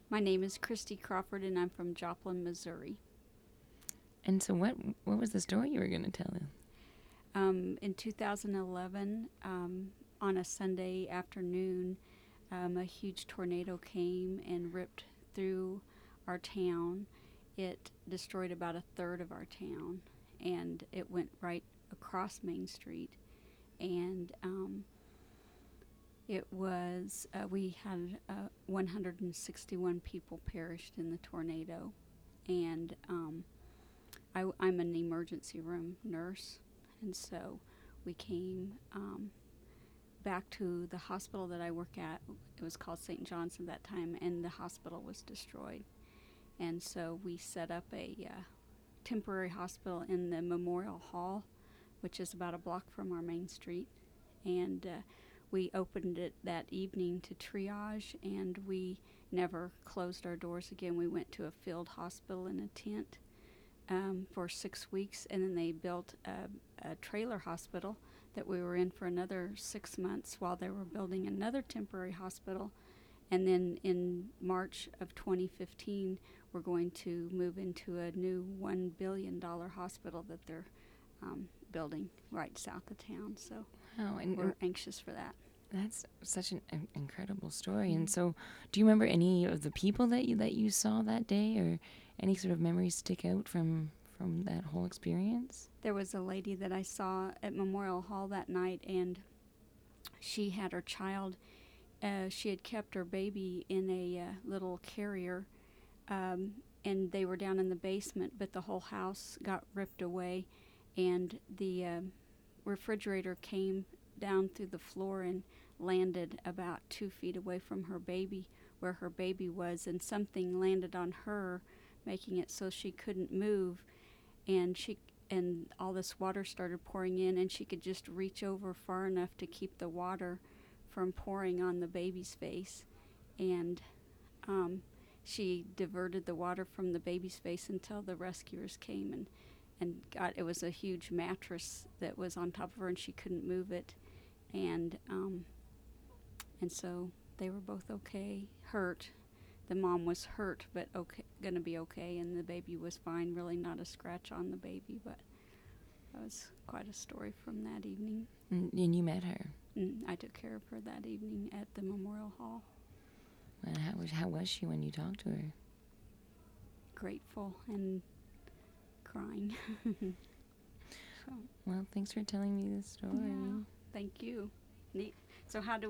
My name is Christy Crawford, and I'm from Joplin, Missouri. And so what was the story you were going to tell him? In 2011, on a Sunday afternoon, a huge tornado came and ripped through our town. It destroyed about a third of our town, and it went right across Main Street. And we had 161 people perished in the tornado. And I'm an emergency room nurse, and so we came back to the hospital that I work at. It was called St. John's at that time, and the hospital was destroyed. And so we set up a temporary hospital in the Memorial Hall, which is about a block from our main street. And we opened it that evening to triage, and we never closed our doors again. We went to a field hospital in a tent for 6 weeks, and then they built a trailer hospital that we were in for another 6 months while they were building another temporary hospital. And then in March of 2015, we're going to move into a new $1 billion hospital that they're building right south of town. So And we're anxious for that. That's such an incredible story. And so, do you remember any of the people that you saw that day, or any sort of memories stick out from that whole experience? There was a lady that I saw at Memorial Hall that night, and she had her child. She had kept her baby in a little carrier, and they were down in the basement, but the whole house got ripped away, and the refrigerator came down through the floor and landed about 2 feet away from her baby, where her baby was, and something landed on her, making it so she couldn't move, and all this water started pouring in, and she could just reach over far enough to keep the water from pouring on the baby's face. And she diverted the water from the baby's face until the rescuers came and it was a huge mattress that was on top of her, and she couldn't move it. And so they were both okay. Hurt. The mom was hurt, but gonna be okay, and the baby was fine. Really, not a scratch on the baby, but that was quite a story from that evening. And you met her. I took care of her that evening at the Memorial Hall. And how was she when you talked to her? Grateful and crying. So. Well, thanks for telling me this story. Yeah, thank you. Neat. So how do